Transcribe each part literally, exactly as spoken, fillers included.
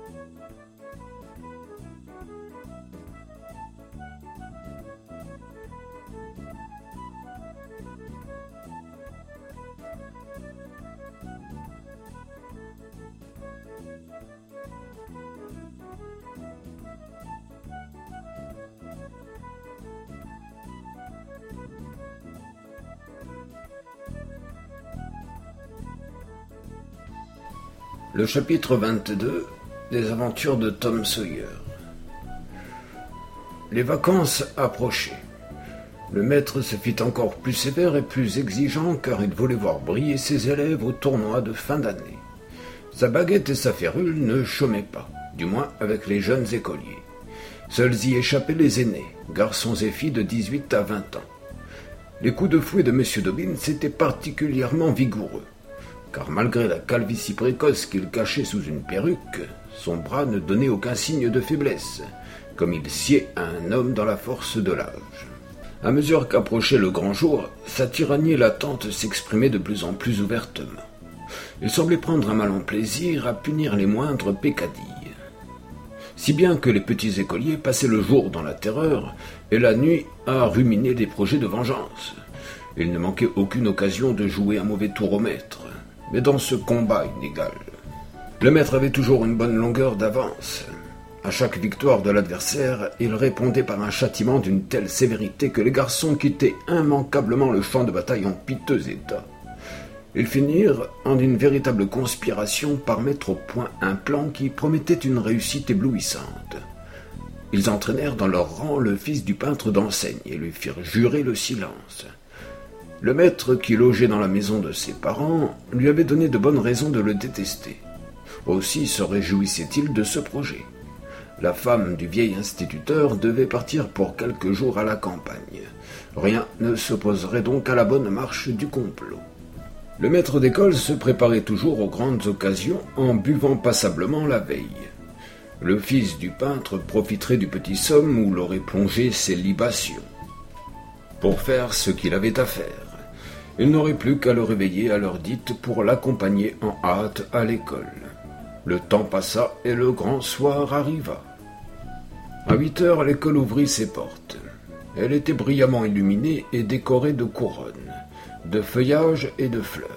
Le chapitre vingt-deux des aventures de Tom Sawyer. Les vacances approchaient. Le maître se fit encore plus sévère et plus exigeant car il voulait voir briller ses élèves au tournoi de fin d'année. Sa baguette et sa férule ne chômaient pas, du moins avec les jeunes écoliers. Seuls y échappaient les aînés, garçons et filles de dix-huit à vingt ans. Les coups de fouet de M. Dobbins étaient particulièrement vigoureux, car malgré la calvitie précoce qu'il cachait sous une perruque, son bras ne donnait aucun signe de faiblesse, comme il sied à un homme dans la force de l'âge. À mesure qu'approchait le grand jour, sa tyrannie latente s'exprimait de plus en plus ouvertement. Il semblait prendre un malin plaisir à punir les moindres peccadilles. Si bien que les petits écoliers passaient le jour dans la terreur et la nuit à ruminer des projets de vengeance. Il ne manquait aucune occasion de jouer un mauvais tour au maître, mais dans ce combat inégal, le maître avait toujours une bonne longueur d'avance. À chaque victoire de l'adversaire, il répondait par un châtiment d'une telle sévérité que les garçons quittaient immanquablement le champ de bataille en piteux état. Ils finirent en une véritable conspiration par mettre au point un plan qui promettait une réussite éblouissante. Ils entraînèrent dans leur rang le fils du peintre d'enseigne et lui firent jurer le silence. Le maître, qui logeait dans la maison de ses parents, lui avait donné de bonnes raisons de le détester. Aussi se réjouissait-il de ce projet. La femme du vieil instituteur devait partir pour quelques jours à la campagne. Rien ne s'opposerait donc à la bonne marche du complot. Le maître d'école se préparait toujours aux grandes occasions en buvant passablement la veille. Le fils du peintre profiterait du petit somme où l'aurait plongé ses libations pour faire ce qu'il avait à faire. Il n'aurait plus qu'à le réveiller à l'heure dite pour l'accompagner en hâte à l'école. Le temps passa et le grand soir arriva. À huit heures, l'école ouvrit ses portes. Elle était brillamment illuminée et décorée de couronnes, de feuillages et de fleurs.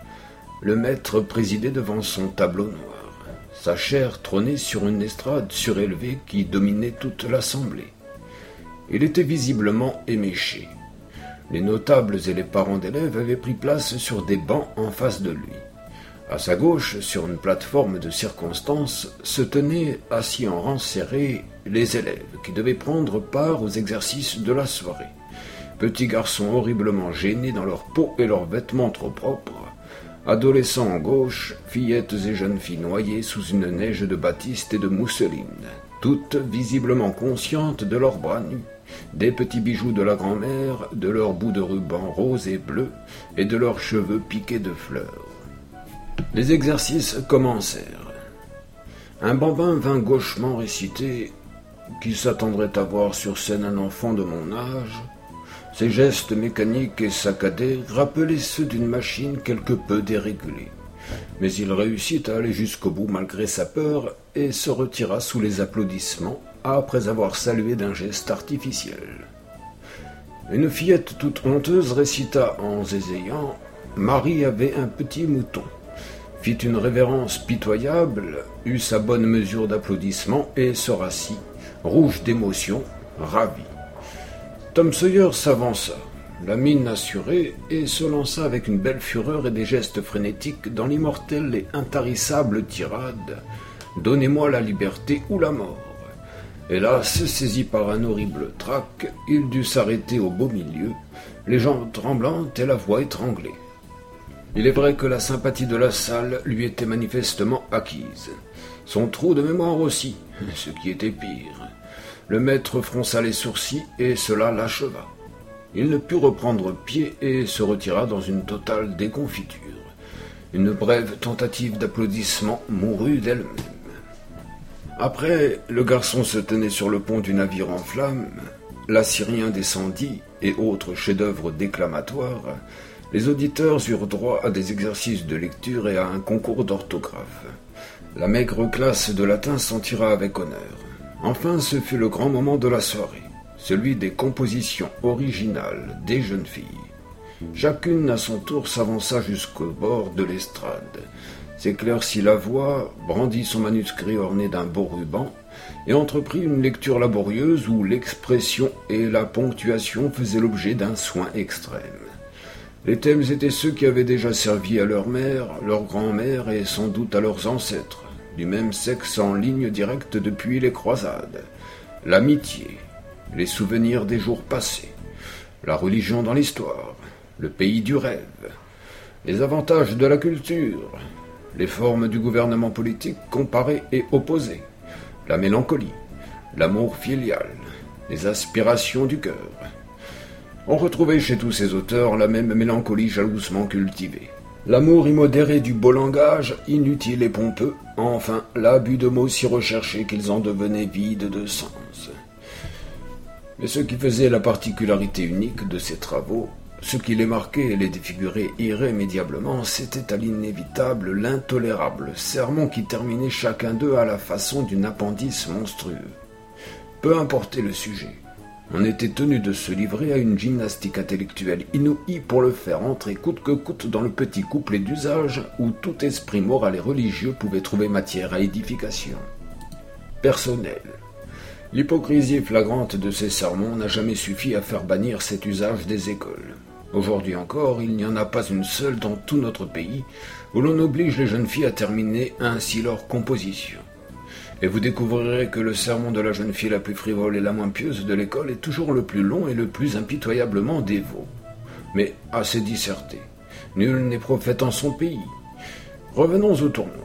Le maître présidait devant son tableau noir. Sa chaire trônait sur une estrade surélevée qui dominait toute l'assemblée. Il était visiblement éméché. Les notables et les parents d'élèves avaient pris place sur des bancs en face de lui. À sa gauche, sur une plateforme de circonstance, se tenaient, assis en rang serré, les élèves qui devaient prendre part aux exercices de la soirée. Petits garçons horriblement gênés dans leur peau et leurs vêtements trop propres, adolescents en gauche, fillettes et jeunes filles noyées sous une neige de batiste et de mousseline, toutes visiblement conscientes de leurs bras nus, des petits bijoux de la grand-mère, de leurs bouts de ruban rose et bleu, et de leurs cheveux piqués de fleurs. Les exercices commencèrent. Un bambin vint gauchement réciter « Qui s'attendrait à voir sur scène un enfant de mon âge ?» Ses gestes mécaniques et saccadés rappelaient ceux d'une machine quelque peu dérégulée. Mais il réussit à aller jusqu'au bout malgré sa peur et se retira sous les applaudissements après avoir salué d'un geste artificiel. Une fillette toute honteuse récita en zézayant « Marie avait un petit mouton », fit une révérence pitoyable, eut sa bonne mesure d'applaudissements et se rassit, rouge d'émotion, ravi. Tom Sawyer s'avança, la mine assurée, et se lança avec une belle fureur et des gestes frénétiques dans l'immortelle et intarissable tirade « Donnez-moi la liberté ou la mort ». Hélas, saisi par un horrible trac, il dut s'arrêter au beau milieu, les jambes tremblantes et la voix étranglée. Il est vrai que la sympathie de la salle lui était manifestement acquise. Son trou de mémoire aussi, ce qui était pire. Le maître fronça les sourcils et cela l'acheva. Il ne put reprendre pied et se retira dans une totale déconfiture. Une brève tentative d'applaudissement mourut d'elle-même. Après, le garçon se tenait sur le pont du navire en flammes, l'Assyrien descendit et autres chefs-d'œuvre déclamatoires. Les auditeurs eurent droit à des exercices de lecture et à un concours d'orthographe. La maigre classe de latin s'en tira avec honneur. Enfin, ce fut le grand moment de la soirée, celui des compositions originales des jeunes filles. Chacune, à son tour, s'avança jusqu'au bord de l'estrade, s'éclaircit la voix, brandit son manuscrit orné d'un beau ruban, et entreprit une lecture laborieuse où l'expression et la ponctuation faisaient l'objet d'un soin extrême. Les thèmes étaient ceux qui avaient déjà servi à leur mère, leur grand-mère et sans doute à leurs ancêtres, du même sexe en ligne directe depuis les croisades. L'amitié, les souvenirs des jours passés, la religion dans l'histoire, le pays du rêve, les avantages de la culture, les formes du gouvernement politique comparées et opposées, la mélancolie, l'amour filial, les aspirations du cœur. On retrouvait chez tous ces auteurs la même mélancolie jalousement cultivée. L'amour immodéré du beau langage, inutile et pompeux, enfin l'abus de mots si recherchés qu'ils en devenaient vides de sens. Mais ce qui faisait la particularité unique de ces travaux, ce qui les marquait et les défigurait irrémédiablement, c'était à l'inévitable, l'intolérable sermon qui terminait chacun d'eux à la façon d'une appendice monstrueux. Peu importait le sujet, on était tenu de se livrer à une gymnastique intellectuelle inouïe pour le faire entrer coûte que coûte dans le petit couplet d'usage où tout esprit moral et religieux pouvait trouver matière à édification. Personnel. L'hypocrisie flagrante de ces sermons n'a jamais suffi à faire bannir cet usage des écoles. Aujourd'hui encore, il n'y en a pas une seule dans tout notre pays où l'on oblige les jeunes filles à terminer ainsi leur composition. Et vous découvrirez que le sermon de la jeune fille la plus frivole et la moins pieuse de l'école est toujours le plus long et le plus impitoyablement dévot. Mais assez disserté. Nul n'est prophète en son pays. Revenons au tournoi.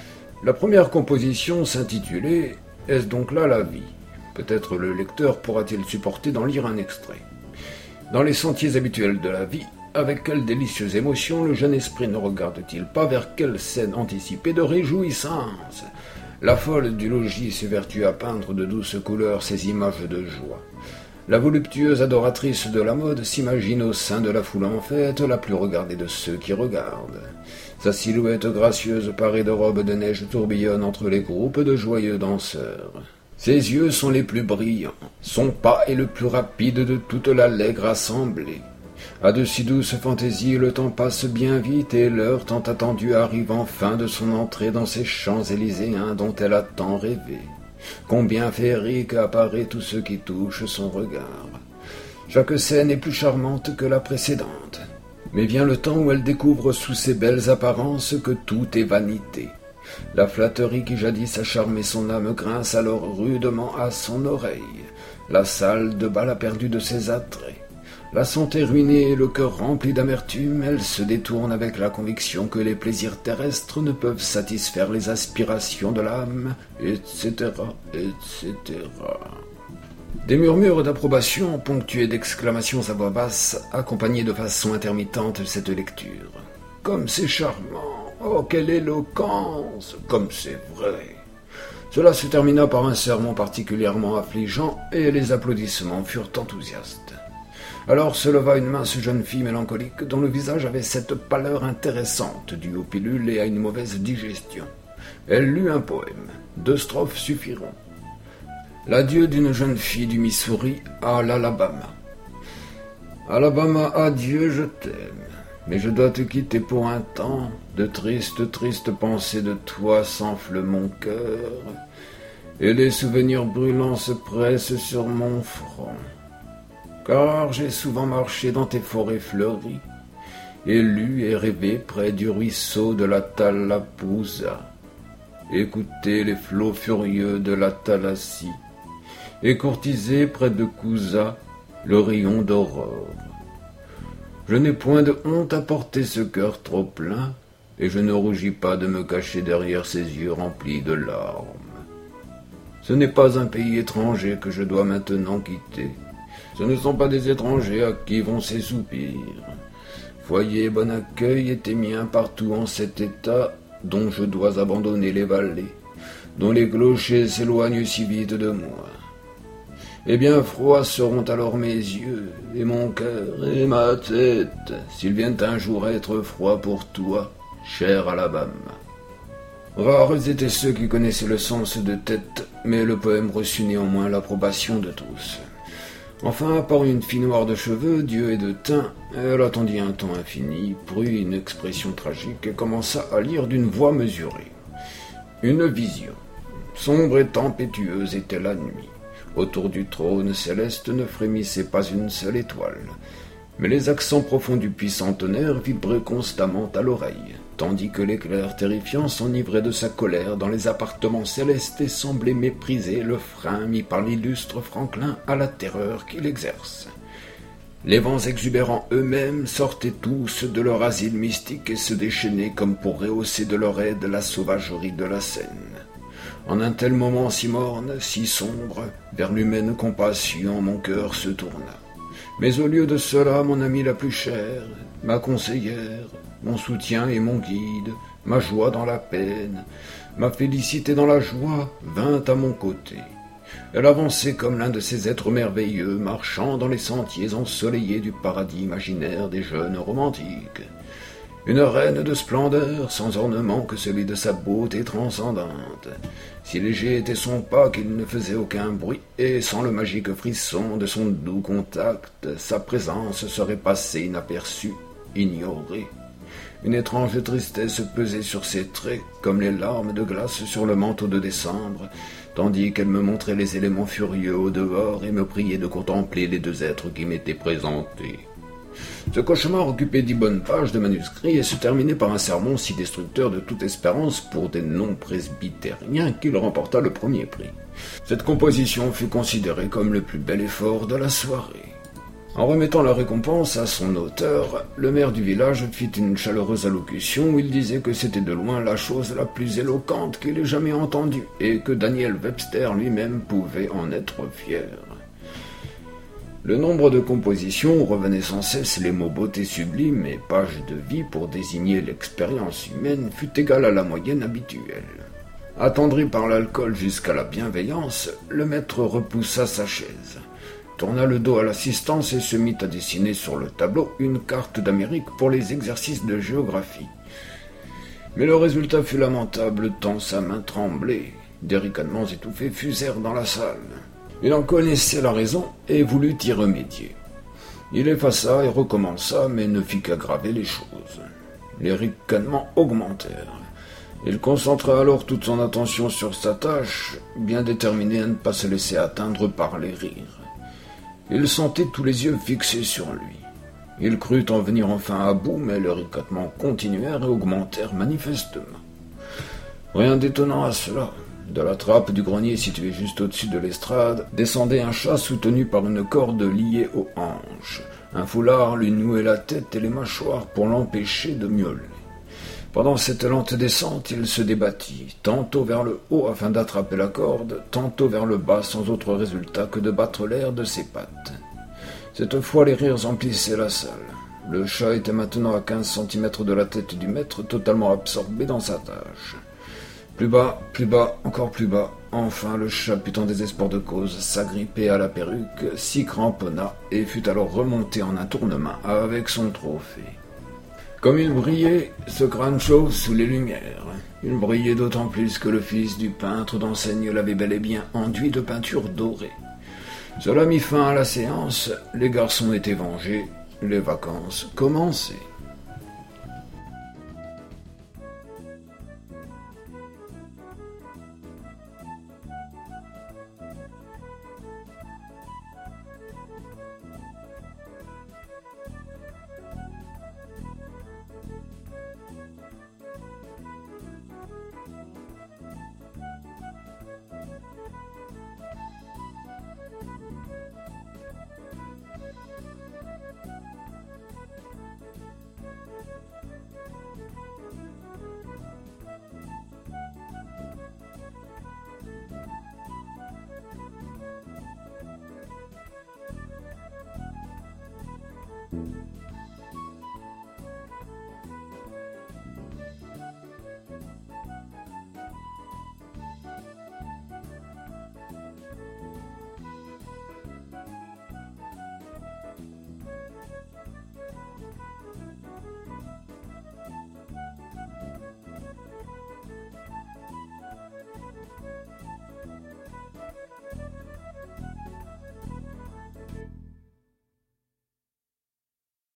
La première composition s'intitulait « Est-ce donc là la vie ?» Peut-être le lecteur pourra-t-il supporter d'en lire un extrait. Dans les sentiers habituels de la vie, avec quelle délicieuse émotion le jeune esprit ne regarde-t-il pas vers quelle scène anticipée de réjouissance ? La folle du logis s'évertue à peindre de douces couleurs ces images de joie. La voluptueuse adoratrice de la mode s'imagine au sein de la foule en fête la plus regardée de ceux qui regardent. Sa silhouette gracieuse parée de robes de neige tourbillonne entre les groupes de joyeux danseurs. Ses yeux sont les plus brillants, son pas est le plus rapide de toute l'allègre assemblée. À de si douces fantaisies, le temps passe bien vite et l'heure tant attendue arrive enfin de son entrée dans ces Champs-Élyséens dont elle a tant rêvé. Combien féerique apparaît tout ce qui touche son regard. Chaque scène est plus charmante que la précédente. Mais vient le temps où elle découvre sous ses belles apparences que tout est vanité. La flatterie qui jadis a charmé son âme grince alors rudement à son oreille. La salle de bal a perdu de ses attraits. La santé ruinée et le cœur rempli d'amertume, elle se détourne avec la conviction que les plaisirs terrestres ne peuvent satisfaire les aspirations de l'âme, et cetera, et cetera. Des murmures d'approbation, ponctués d'exclamations à voix basse, accompagnaient de façon intermittente cette lecture. « Comme c'est charmant! Oh, quelle éloquence! Comme c'est vrai !» Cela se termina par un sermon particulièrement affligeant, et les applaudissements furent enthousiastes. Alors se leva une mince jeune fille mélancolique dont le visage avait cette pâleur intéressante due aux pilules et à une mauvaise digestion. Elle lut un poème. Deux strophes suffiront. L'adieu d'une jeune fille du Missouri à l'Alabama. Alabama, adieu, je t'aime, mais je dois te quitter pour un temps. De tristes, tristes pensées de toi s'enflent mon cœur, et les souvenirs brûlants se pressent sur mon front. Car j'ai souvent marché dans tes forêts fleuries, et lu et rêvé près du ruisseau de la Tallapoosa, écouté les flots furieux de la Talassie, et courtisé près de Coosa le rayon d'aurore. Je n'ai point de honte à porter ce cœur trop plein, et je ne rougis pas de me cacher derrière ces yeux remplis de larmes. Ce n'est pas un pays étranger que je dois maintenant quitter. Ce ne sont pas des étrangers à qui vont ces soupirs. Foyer, bon accueil étaient miens partout en cet état dont je dois abandonner les vallées, dont les clochers s'éloignent si vite de moi. Et bien froids seront alors mes yeux, et mon cœur, et ma tête, s'ils viennent un jour être froids pour toi, cher Alabama. Rares étaient ceux qui connaissaient le sens de tête, mais le poème reçut néanmoins l'approbation de tous. Enfin apparut une fille noire de cheveux, d'yeux et de teint. Elle attendit un temps infini, prit une expression tragique et commença à lire d'une voix mesurée. Une vision. Sombre et tempétueuse était la nuit. Autour du trône céleste ne frémissait pas une seule étoile. Mais les accents profonds du puissant tonnerre vibraient constamment à l'oreille, tandis que l'éclair terrifiant s'enivrait de sa colère dans les appartements célestes et semblait mépriser le frein mis par l'illustre Franklin à la terreur qu'il exerce. Les vents exubérants eux-mêmes sortaient tous de leur asile mystique et se déchaînaient comme pour rehausser de leur aide la sauvagerie de la scène. En un tel moment si morne, si sombre, vers l'humaine compassion mon cœur se tourna. Mais au lieu de cela, mon amie la plus chère, ma conseillère, mon soutien et mon guide, ma joie dans la peine, ma félicité dans la joie, vint à mon côté. Elle avançait comme l'un de ces êtres merveilleux marchant dans les sentiers ensoleillés du paradis imaginaire des jeunes romantiques. Une reine de splendeur, sans ornement que celui de sa beauté transcendante. Si léger était son pas qu'il ne faisait aucun bruit, et sans le magique frisson de son doux contact, sa présence serait passée inaperçue, ignorée. Une étrange tristesse pesait sur ses traits, comme les larmes de glace sur le manteau de décembre, tandis qu'elle me montrait les éléments furieux au dehors et me priait de contempler les deux êtres qui m'étaient présentés. Ce cauchemar occupait dix bonnes pages de manuscrit et se terminait par un sermon si destructeur de toute espérance pour des non-presbytériens qu'il remporta le premier prix. Cette composition fut considérée comme le plus bel effort de la soirée. En remettant la récompense à son auteur, le maire du village fit une chaleureuse allocution où il disait que c'était de loin la chose la plus éloquente qu'il ait jamais entendue et que Daniel Webster lui-même pouvait en être fier. Le nombre de compositions où revenaient sans cesse les mots beauté sublime et page de vie pour désigner l'expérience humaine fut égal à la moyenne habituelle. Attendri par l'alcool jusqu'à la bienveillance, le maître repoussa sa chaise, tourna le dos à l'assistance et se mit à dessiner sur le tableau une carte d'Amérique pour les exercices de géographie. Mais le résultat fut lamentable tant sa main tremblait. Des ricanements étouffés fusèrent dans la salle. Il en connaissait la raison et voulut y remédier. Il effaça et recommença, mais ne fit qu'aggraver les choses. Les ricanements augmentèrent. Il concentra alors toute son attention sur sa tâche, bien déterminé à ne pas se laisser atteindre par les rires. Il sentait tous les yeux fixés sur lui. Il crut en venir enfin à bout, mais les ricanements continuèrent et augmentèrent manifestement. Rien d'étonnant à cela. De la trappe du grenier située juste au-dessus de l'estrade, descendait un chat soutenu par une corde liée aux hanches. Un foulard lui nouait la tête et les mâchoires pour l'empêcher de miauler. Pendant cette lente descente, il se débattit, tantôt vers le haut afin d'attraper la corde, tantôt vers le bas sans autre résultat que de battre l'air de ses pattes. Cette fois, les rires emplissaient la salle. Le chat était maintenant à quinze centimètres de la tête du maître, totalement absorbé dans sa tâche. Plus bas, plus bas, encore plus bas. Enfin, le chat put en désespoir de cause s'agripper à la perruque, s'y cramponna et fut alors remonté en un tournement avec son trophée. Comme il brillait, ce crâne chauve sous les lumières. Il brillait d'autant plus que le fils du peintre d'enseigne l'avait bel et bien enduit de peinture dorée. Cela mit fin à la séance, les garçons étaient vengés, les vacances commençaient.